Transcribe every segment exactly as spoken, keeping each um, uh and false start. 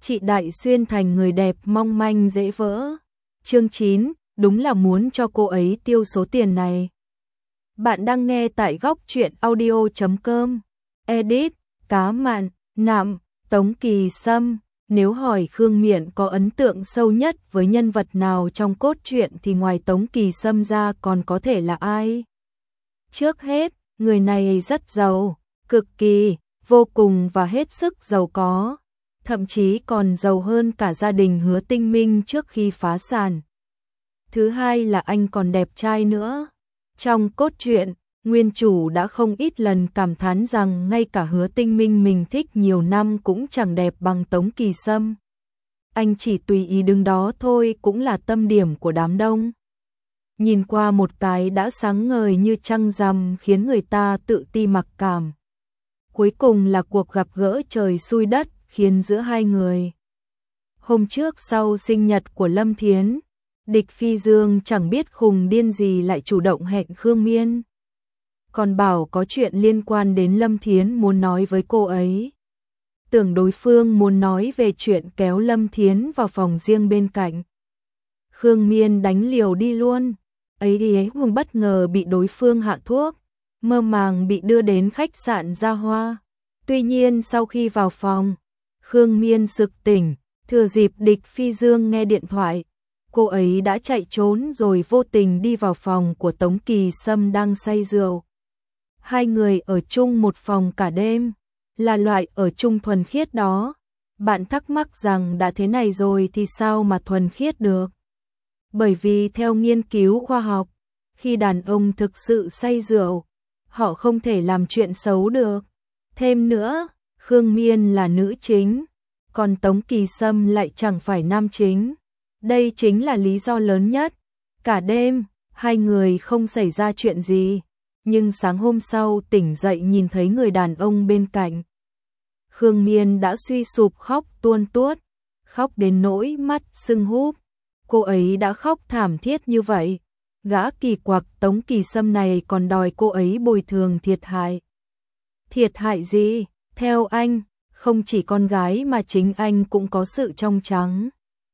chị Đại Xuyên thành người đẹp mong manh dễ vỡ. Chương chín, đúng là muốn cho cô ấy tiêu số tiền này. Bạn đang nghe tại góc truyện audio chấm com. Edit, cá mặn, nạm, Tống Kỳ Sâm. Nếu hỏi Khương Miện có ấn tượng sâu nhất với nhân vật nào trong cốt truyện thì ngoài Tống Kỳ Sâm ra còn có thể là ai? Trước hết, người này rất giàu, cực kỳ, vô cùng và hết sức giàu có, thậm chí còn giàu hơn cả gia đình Hứa Tinh Minh trước khi phá sản. Thứ hai là anh còn đẹp trai nữa. Trong cốt truyện, nguyên chủ đã không ít lần cảm thán rằng ngay cả Hứa Tinh Minh mình thích nhiều năm cũng chẳng đẹp bằng Tống Kỳ Sâm. Anh chỉ tùy ý đứng đó thôi cũng là tâm điểm của đám đông. Nhìn qua một cái đã sáng ngời như trăng rằm khiến người ta tự ti mặc cảm. Cuối cùng là cuộc gặp gỡ trời xui đất khiến giữa hai người. Hôm trước sau sinh nhật của Lâm Thiến, Địch Phi Dương chẳng biết khùng điên gì lại chủ động hẹn Khương Miên. Còn bảo có chuyện liên quan đến Lâm Thiến muốn nói với cô ấy. Tưởng đối phương muốn nói về chuyện kéo Lâm Thiến vào phòng riêng bên cạnh. Khương Miên đánh liều đi luôn. Ấy thì ấy không bất ngờ bị đối phương hạ thuốc, mơ màng bị đưa đến khách sạn Gia Hoa. Tuy nhiên sau khi vào phòng, Khương Miên sực tỉnh, thừa dịp Địch Phi Dương nghe điện thoại, cô ấy đã chạy trốn rồi vô tình đi vào phòng của Tống Kỳ Sâm đang say rượu. Hai người ở chung một phòng cả đêm, là loại ở chung thuần khiết đó. Bạn thắc mắc rằng đã thế này rồi thì sao mà thuần khiết được? Bởi vì theo nghiên cứu khoa học, khi đàn ông thực sự say rượu, họ không thể làm chuyện xấu được. Thêm nữa, Khương Miên là nữ chính, còn Tống Kỳ Sâm lại chẳng phải nam chính. Đây chính là lý do lớn nhất. Cả đêm, hai người không xảy ra chuyện gì, nhưng sáng hôm sau tỉnh dậy nhìn thấy người đàn ông bên cạnh. Khương Miên đã suy sụp khóc tuôn tuốt, khóc đến nỗi mắt sưng húp. Cô ấy đã khóc thảm thiết như vậy. Gã kỳ quặc Tống Kỳ Sâm này còn đòi cô ấy bồi thường thiệt hại. Thiệt hại gì? Theo anh, không chỉ con gái mà chính anh cũng có sự trong trắng.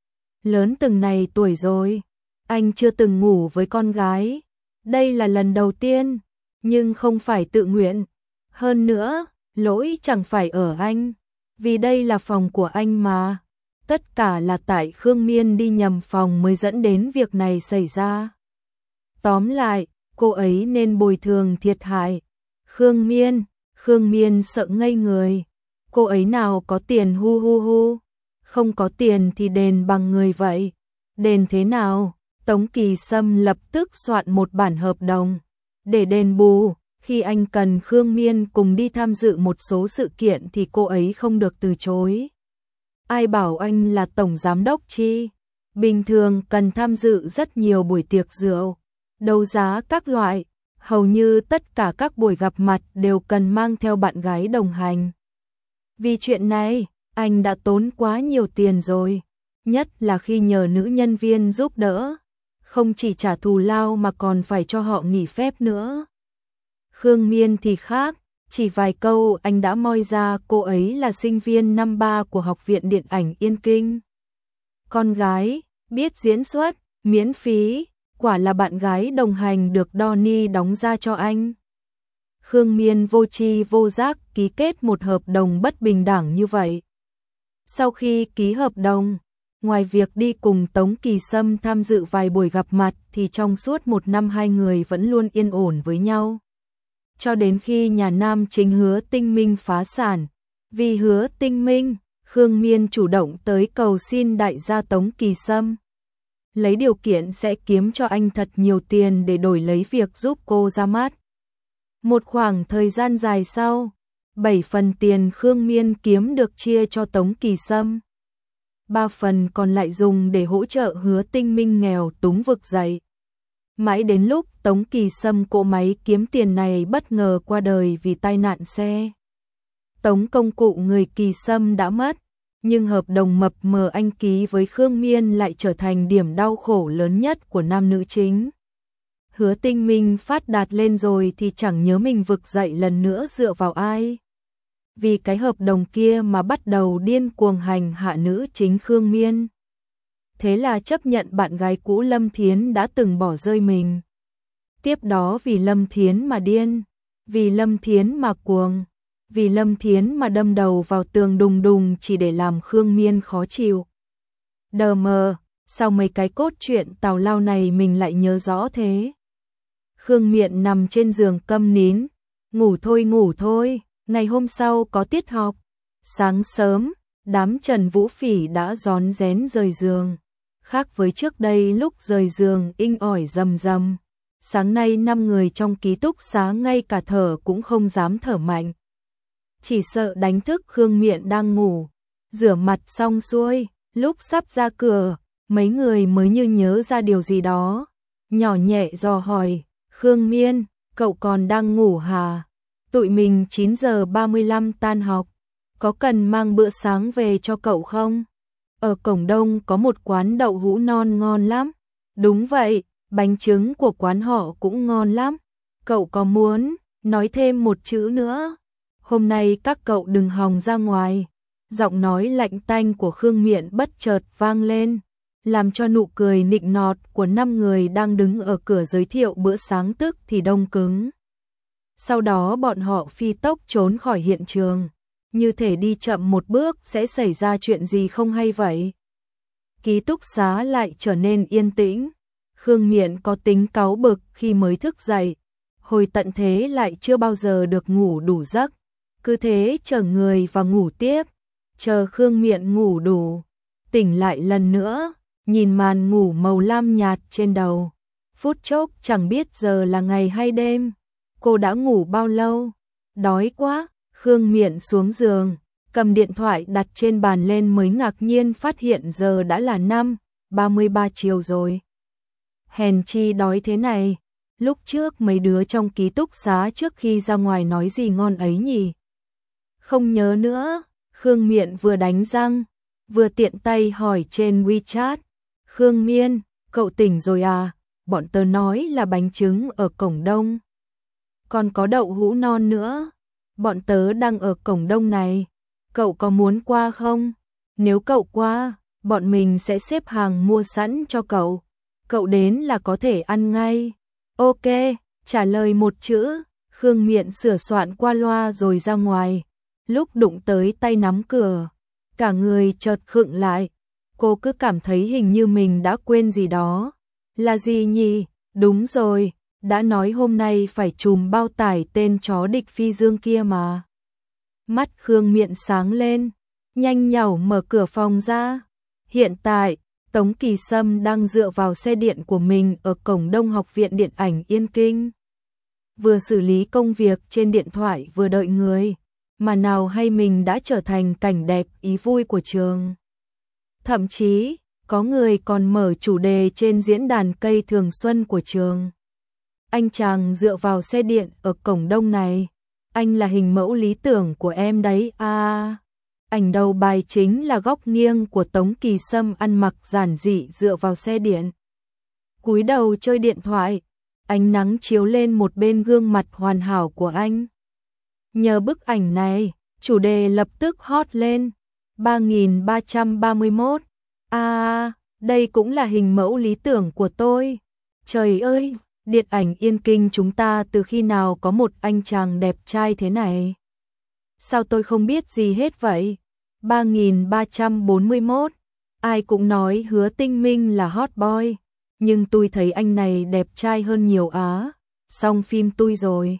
Lớn từng này tuổi rồi, anh chưa từng ngủ với con gái. Đây là lần đầu tiên, nhưng không phải tự nguyện. Hơn nữa, lỗi chẳng phải ở anh, vì đây là phòng của anh mà. Tất cả là tại Khương Miên đi nhầm phòng mới dẫn đến việc này xảy ra. Tóm lại, cô ấy nên bồi thường thiệt hại. Khương Miên, Khương Miên sợ ngây người. Cô ấy nào có tiền hu hu hu. Không có tiền thì đền bằng người vậy. Đền thế nào? Tống Kỳ Sâm lập tức soạn một bản hợp đồng. Để đền bù, khi anh cần Khương Miên cùng đi tham dự một số sự kiện thì cô ấy không được từ chối. Ai bảo anh là tổng giám đốc chi? Bình thường cần tham dự rất nhiều buổi tiệc rượu, đấu giá các loại, hầu như tất cả các buổi gặp mặt đều cần mang theo bạn gái đồng hành. Vì chuyện này, anh đã tốn quá nhiều tiền rồi, nhất là khi nhờ nữ nhân viên giúp đỡ, không chỉ trả thù lao mà còn phải cho họ nghỉ phép nữa. Khương Miên thì khác. Chỉ vài câu anh đã moi ra cô ấy là sinh viên năm ba của Học viện Điện ảnh Yên Kinh. Con gái, biết diễn xuất, miễn phí, quả là bạn gái đồng hành được Donnie đóng ra cho anh. Khương Miên vô tri vô giác ký kết một hợp đồng bất bình đẳng như vậy. Sau khi ký hợp đồng, ngoài việc đi cùng Tống Kỳ Sâm tham dự vài buổi gặp mặt thì trong suốt một năm hai người vẫn luôn yên ổn với nhau. Cho đến khi nhà nam chính Hứa Tinh Minh phá sản. Vì Hứa Tinh Minh, Khương Miên chủ động tới cầu xin đại gia Tống Kỳ Sâm. Lấy điều kiện sẽ kiếm cho anh thật nhiều tiền để đổi lấy việc giúp cô ra mắt. Một khoảng thời gian dài sau, bảy phần tiền Khương Miên kiếm được chia cho Tống Kỳ Sâm. Ba phần còn lại dùng để hỗ trợ Hứa Tinh Minh nghèo túng vực dậy. Mãi đến lúc Tống Kỳ Sâm cỗ máy kiếm tiền này bất ngờ qua đời vì tai nạn xe. Tống công cụ người Kỳ Sâm đã mất, nhưng hợp đồng mập mờ anh ký với Khương Miên lại trở thành điểm đau khổ lớn nhất của nam nữ chính. Hứa Tinh Minh phát đạt lên rồi thì chẳng nhớ mình vực dậy lần nữa dựa vào ai. vì cái hợp đồng kia mà bắt đầu điên cuồng hành hạ nữ chính Khương Miên. Thế là chấp nhận bạn gái cũ Lâm Thiến đã từng bỏ rơi mình. Tiếp đó vì Lâm Thiến mà điên, vì Lâm Thiến mà cuồng, vì Lâm Thiến mà đâm đầu vào tường đùng đùng chỉ để làm Khương Miên khó chịu. Đờ mờ, sao mấy cái cốt truyện tào lao này mình lại nhớ rõ thế? Khương Miện nằm trên giường câm nín, ngủ thôi ngủ thôi, ngày hôm sau có tiết học. Sáng sớm, đám Trần Vũ Phỉ đã rón rén rời giường. Khác với trước đây lúc rời giường inh ỏi rầm rầm. Sáng nay năm người trong ký túc xá ngay cả thở cũng không dám thở mạnh. Chỉ sợ đánh thức Khương Miện đang ngủ. Rửa mặt xong xuôi, lúc sắp ra cửa, mấy người mới như nhớ ra điều gì đó. Nhỏ nhẹ dò hỏi, Khương Miên, cậu còn đang ngủ hả? Tụi mình chín giờ ba mươi lăm tan học, có cần mang bữa sáng về cho cậu không? Ở cổng đông có một quán đậu hũ non ngon lắm. Đúng vậy, bánh trứng của quán họ cũng ngon lắm. Cậu có muốn nói thêm một chữ nữa? Hôm nay các cậu đừng hòng ra ngoài. Giọng nói lạnh tanh của Khương Miện bất chợt vang lên, làm cho nụ cười nịnh nọt của năm người đang đứng ở cửa giới thiệu bữa sáng tức thì đông cứng. Sau đó bọn họ phi tốc trốn khỏi hiện trường, như thể đi chậm một bước sẽ xảy ra chuyện gì không hay vậy. Ký túc xá lại trở nên yên tĩnh. Khương Miện có tính cáu bực khi mới thức dậy, hồi tận thế lại chưa bao giờ được ngủ đủ giấc, cứ thế chờ người và ngủ tiếp, chờ Khương Miện ngủ đủ, tỉnh lại lần nữa, nhìn màn ngủ màu lam nhạt trên đầu, phút chốc chẳng biết giờ là ngày hay đêm. Cô đã ngủ bao lâu? Đói quá. Khương Miện xuống giường, cầm điện thoại đặt trên bàn lên mới ngạc nhiên phát hiện giờ đã là năm ba mươi ba chiều rồi. Hèn chi đói thế này, lúc trước mấy đứa trong ký túc xá trước khi ra ngoài nói gì ngon ấy nhỉ? Không nhớ nữa. Khương Miện vừa đánh răng, vừa tiện tay hỏi trên WeChat. Khương Miên, cậu tỉnh rồi à? Bọn tớ nói là bánh trứng ở cổng đông. Còn có đậu hũ non nữa. Bọn tớ đang ở cổng đông này. Cậu có muốn qua không? Nếu cậu qua, bọn mình sẽ xếp hàng mua sẵn cho cậu. Cậu đến là có thể ăn ngay. Ok, trả lời một chữ. Khương Miện sửa soạn qua loa rồi ra ngoài. Lúc đụng tới tay nắm cửa, cả người chợt khựng lại. Cô cứ cảm thấy hình như mình đã quên gì đó. Là gì nhỉ? Đúng rồi, đã nói hôm nay phải trùm bao tải tên chó địch phi dương kia mà. Mắt Khương Miện sáng lên, nhanh nhảu mở cửa phòng ra. Hiện tại, Tống Kỳ Sâm đang dựa vào xe điện của mình ở cổng Đông Học viện Điện ảnh Yên Kinh. Vừa xử lý công việc trên điện thoại vừa đợi người, mà nào hay mình đã trở thành cảnh đẹp ý vui của trường. Thậm chí, có người còn mở chủ đề trên diễn đàn cây thường xuân của trường. Anh chàng dựa vào xe điện ở cổng đông này, anh là hình mẫu lý tưởng của em đấy à. Ảnh đầu bài chính là góc nghiêng của Tống Kỳ Sâm ăn mặc giản dị dựa vào xe điện. Cúi đầu chơi điện thoại, ánh nắng chiếu lên một bên gương mặt hoàn hảo của anh. Nhờ bức ảnh này, chủ đề lập tức hot lên. ba nghìn ba trăm ba mươi mốt. À, đây cũng là hình mẫu lý tưởng của tôi. Trời ơi, điện ảnh Yên Kinh chúng ta từ khi nào có một anh chàng đẹp trai thế này? Sao tôi không biết gì hết vậy? ba nghìn ba trăm bốn mươi mốt. Ai cũng nói Hứa Tinh Minh là hot boy, nhưng tôi thấy anh này đẹp trai hơn nhiều á. Xong phim tôi rồi.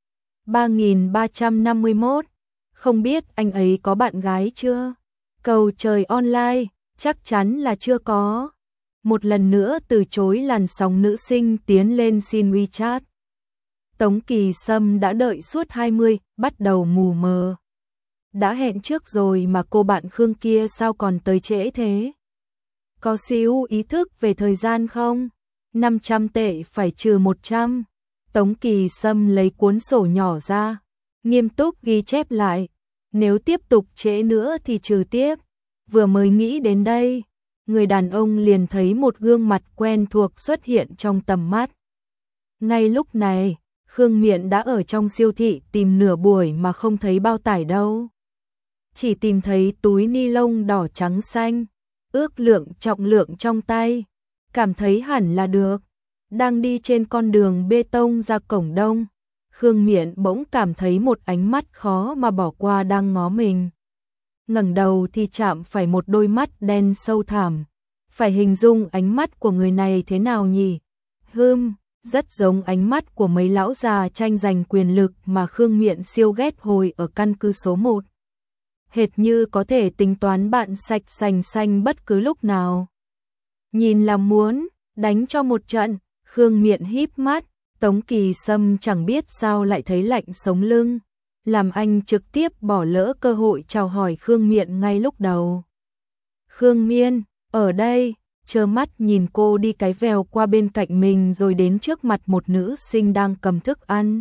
ba nghìn ba trăm năm mươi mốt. Không biết anh ấy có bạn gái chưa? Cầu trời online, chắc chắn là chưa có. Một lần nữa từ chối làn sóng nữ sinh tiến lên xin WeChat. Tống Kỳ Sâm đã đợi suốt hai mươi, bắt đầu mù mờ. Đã hẹn trước rồi mà cô bạn Khương kia sao còn tới trễ thế? Có xíu ý thức về thời gian không? năm trăm tệ phải trừ một trăm. Tống Kỳ Sâm lấy cuốn sổ nhỏ ra, nghiêm túc ghi chép lại. Nếu tiếp tục trễ nữa thì trừ tiếp. Vừa mới nghĩ đến đây, người đàn ông liền thấy một gương mặt quen thuộc xuất hiện trong tầm mắt. Ngay lúc này, Khương Miện đã ở trong siêu thị tìm nửa buổi mà không thấy bao tải đâu. Chỉ tìm thấy túi ni lông đỏ trắng xanh, ước lượng trọng lượng trong tay, cảm thấy hẳn là được. Đang đi trên con đường bê tông ra cổng đông, Khương Miện bỗng cảm thấy một ánh mắt khó mà bỏ qua đang ngó mình. Ngẩng đầu thì chạm phải một đôi mắt đen sâu thẳm. Phải hình dung ánh mắt của người này thế nào nhỉ? Hừm, rất giống ánh mắt của mấy lão già tranh giành quyền lực mà Khương Miện siêu ghét hồi ở căn cứ số một. Hệt như có thể tính toán bạn sạch sành xanh bất cứ lúc nào. Nhìn là muốn đánh cho một trận. Khương Miện híp mắt, Tống Kỳ Sâm chẳng biết sao lại thấy lạnh sống lưng, làm anh trực tiếp bỏ lỡ cơ hội chào hỏi Khương Miện ngay lúc đầu. Khương Miên, ở đây, trơ mắt nhìn cô đi cái vèo qua bên cạnh mình rồi đến trước mặt một nữ sinh đang cầm thức ăn.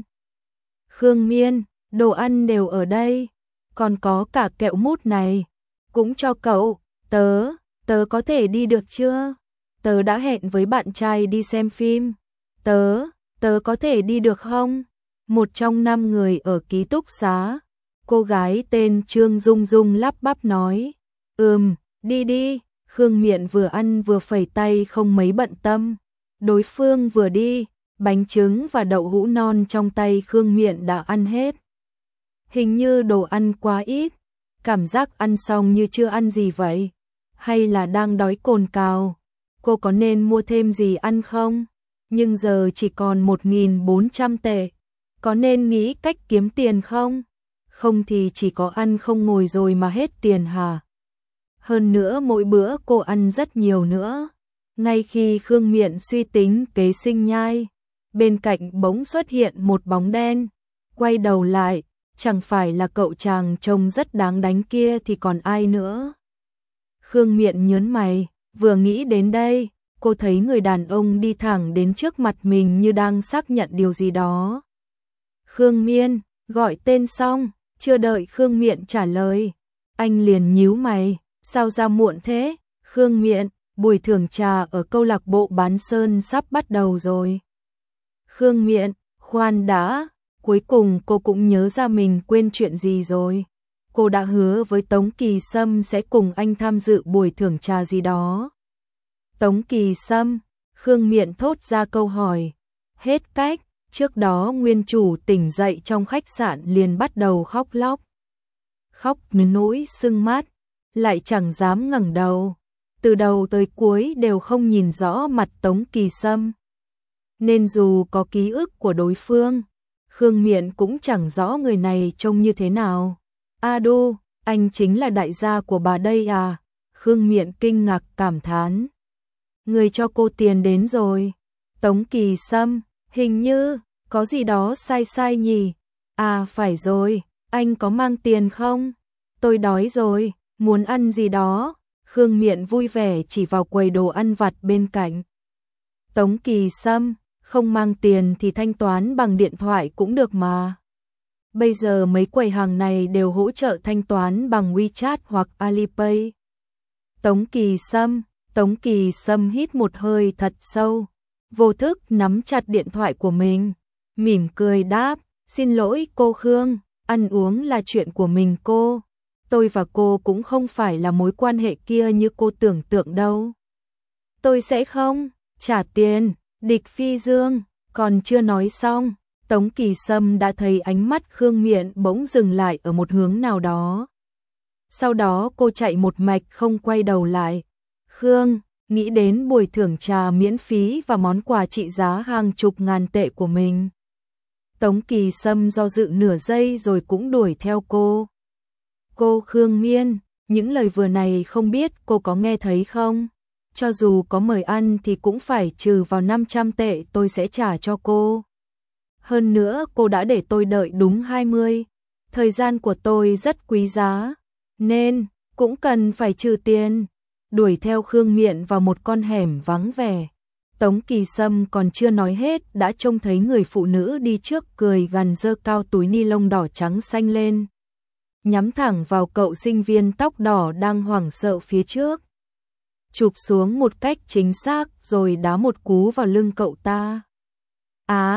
Khương Miên, đồ ăn đều ở đây, còn có cả kẹo mút này, cũng cho cậu, tớ, tớ có thể đi được chưa? Tớ đã hẹn với bạn trai đi xem phim. Tớ, tớ có thể đi được không? Một trong năm người ở ký túc xá, cô gái tên Trương Dung Dung lắp bắp nói. Ừm, đi đi. Khương Miện vừa ăn vừa phẩy tay không mấy bận tâm. Đối phương vừa đi, bánh trứng và đậu hũ non trong tay Khương Miện đã ăn hết. Hình như đồ ăn quá ít, cảm giác ăn xong như chưa ăn gì vậy. Hay là đang đói cồn cào? Cô có nên mua thêm gì ăn không? Nhưng giờ chỉ còn một nghìn bốn trăm tệ. Có nên nghĩ cách kiếm tiền không? Không thì chỉ có ăn không ngồi rồi mà hết tiền hả? Hơn nữa mỗi bữa cô ăn rất nhiều nữa. Ngay khi Khương Miện suy tính kế sinh nhai, bên cạnh bỗng xuất hiện một bóng đen. Quay đầu lại, chẳng phải là cậu chàng trông rất đáng đánh kia thì còn ai nữa? Khương Miện nhớn mày, vừa nghĩ đến đây, cô thấy người đàn ông đi thẳng đến trước mặt mình như đang xác nhận điều gì đó. Khương Miên, gọi tên xong, chưa đợi Khương Miện trả lời, anh liền nhíu mày, sao ra muộn thế? Khương Miện, buổi thưởng trà ở câu lạc bộ bán sơn sắp bắt đầu rồi. Khương Miện, khoan đã, cuối cùng cô cũng nhớ ra mình quên chuyện gì rồi. Cô đã hứa với Tống Kỳ Sâm sẽ cùng anh tham dự buổi thưởng trà gì đó. Tống Kỳ Sâm, Khương Miện thốt ra câu hỏi. Hết cách, trước đó nguyên chủ tỉnh dậy trong khách sạn liền bắt đầu khóc lóc. Khóc đến nỗi sưng mắt, lại chẳng dám ngẩng đầu. Từ đầu tới cuối đều không nhìn rõ mặt Tống Kỳ Sâm. Nên dù có ký ức của đối phương, Khương Miện cũng chẳng rõ người này trông như thế nào. A đô, anh chính là đại gia của bà đây à? Khương Miện kinh ngạc cảm thán. Người cho cô tiền đến rồi. Tống Kỳ Sâm, hình như có gì đó sai sai nhỉ? À phải rồi, anh có mang tiền không? Tôi đói rồi, muốn ăn gì đó. Khương Miện vui vẻ chỉ vào quầy đồ ăn vặt bên cạnh. Tống Kỳ Sâm, không mang tiền thì thanh toán bằng điện thoại cũng được mà. Bây giờ mấy quầy hàng này đều hỗ trợ thanh toán bằng WeChat hoặc Alipay. Tống Kỳ Sâm, Tống Kỳ Sâm hít một hơi thật sâu, vô thức nắm chặt điện thoại của mình, mỉm cười đáp, xin lỗi cô Khương, ăn uống là chuyện của mình cô. Tôi và cô cũng không phải là mối quan hệ kia như cô tưởng tượng đâu. Tôi sẽ không trả tiền, địch phi dương, còn chưa nói xong. Tống Kỳ Sâm đã thấy ánh mắt Khương Miện bỗng dừng lại ở một hướng nào đó. Sau đó cô chạy một mạch không quay đầu lại. Khương, nghĩ đến buổi thưởng trà miễn phí và món quà trị giá hàng chục ngàn tệ của mình. Tống Kỳ Sâm do dự nửa giây rồi cũng đuổi theo cô. Cô Khương Miên, những lời vừa này không biết cô có nghe thấy không? Cho dù có mời ăn thì cũng phải trừ vào năm trăm tệ tôi sẽ trả cho cô. Hơn nữa cô đã để tôi đợi đúng hai mươi. Thời gian của tôi rất quý giá, nên cũng cần phải trừ tiền. Đuổi theo Khương Miện vào một con hẻm vắng vẻ. Tống Kỳ Sâm còn chưa nói hết đã trông thấy người phụ nữ đi trước cười gằn giơ cao túi ni lông đỏ trắng xanh lên. Nhắm thẳng vào cậu sinh viên tóc đỏ đang hoảng sợ phía trước. Chụp xuống một cách chính xác rồi đá một cú vào lưng cậu ta. Á,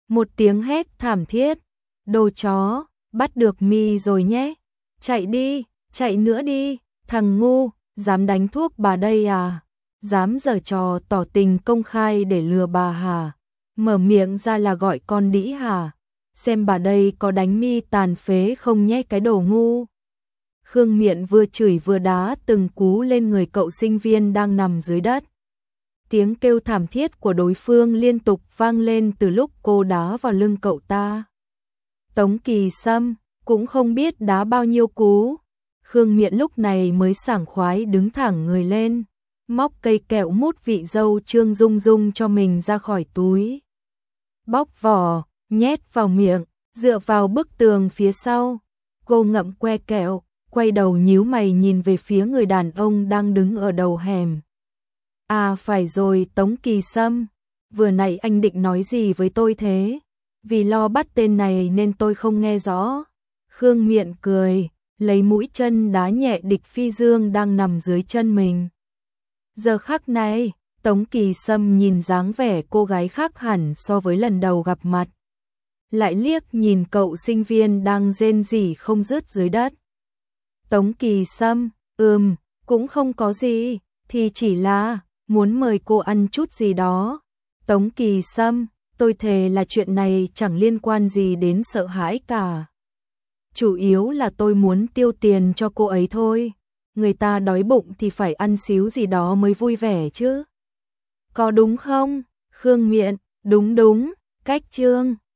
Một tiếng hét thảm thiết. Đồ chó, bắt được mi rồi nhé. Chạy đi, chạy nữa đi, thằng ngu, dám đánh thuốc bà đây à? Dám giở trò tỏ tình công khai để lừa bà hả? Mở miệng ra là gọi con đĩ hả? Xem bà đây có đánh mi tàn phế không nhé cái đồ ngu. Khương Miện vừa chửi vừa đá từng cú lên người cậu sinh viên đang nằm dưới đất. Tiếng kêu thảm thiết của đối phương liên tục vang lên từ lúc cô đá vào lưng cậu ta. Tống Kỳ Sâm cũng không biết đá bao nhiêu cú. Khương Miện lúc này mới sảng khoái đứng thẳng người lên, móc cây kẹo mút vị dâu Trương Dung Dung cho mình ra khỏi túi. Bóc vỏ, nhét vào miệng, dựa vào bức tường phía sau. Cô ngậm que kẹo, quay đầu nhíu mày nhìn về phía người đàn ông đang đứng ở đầu hẻm. À phải rồi Tống Kỳ Sâm, vừa nãy anh định nói gì với tôi thế? Vì lo bắt tên này nên tôi không nghe rõ. Khương Miện cười, lấy mũi chân đá nhẹ Địch Phi Dương đang nằm dưới chân mình. Giờ khắc này, Tống Kỳ Sâm nhìn dáng vẻ cô gái khác hẳn so với lần đầu gặp mặt. Lại liếc nhìn cậu sinh viên đang rên rỉ không dứt dưới đất. Tống Kỳ Sâm, ừm, cũng không có gì, thì chỉ là muốn mời cô ăn chút gì đó. Tống Kỳ Sâm, tôi thề là chuyện này chẳng liên quan gì đến sợ hãi cả. Chủ yếu là tôi muốn tiêu tiền cho cô ấy thôi. Người ta đói bụng thì phải ăn xíu gì đó mới vui vẻ chứ. Có đúng không? Khương Miện, đúng đúng, cách Trương.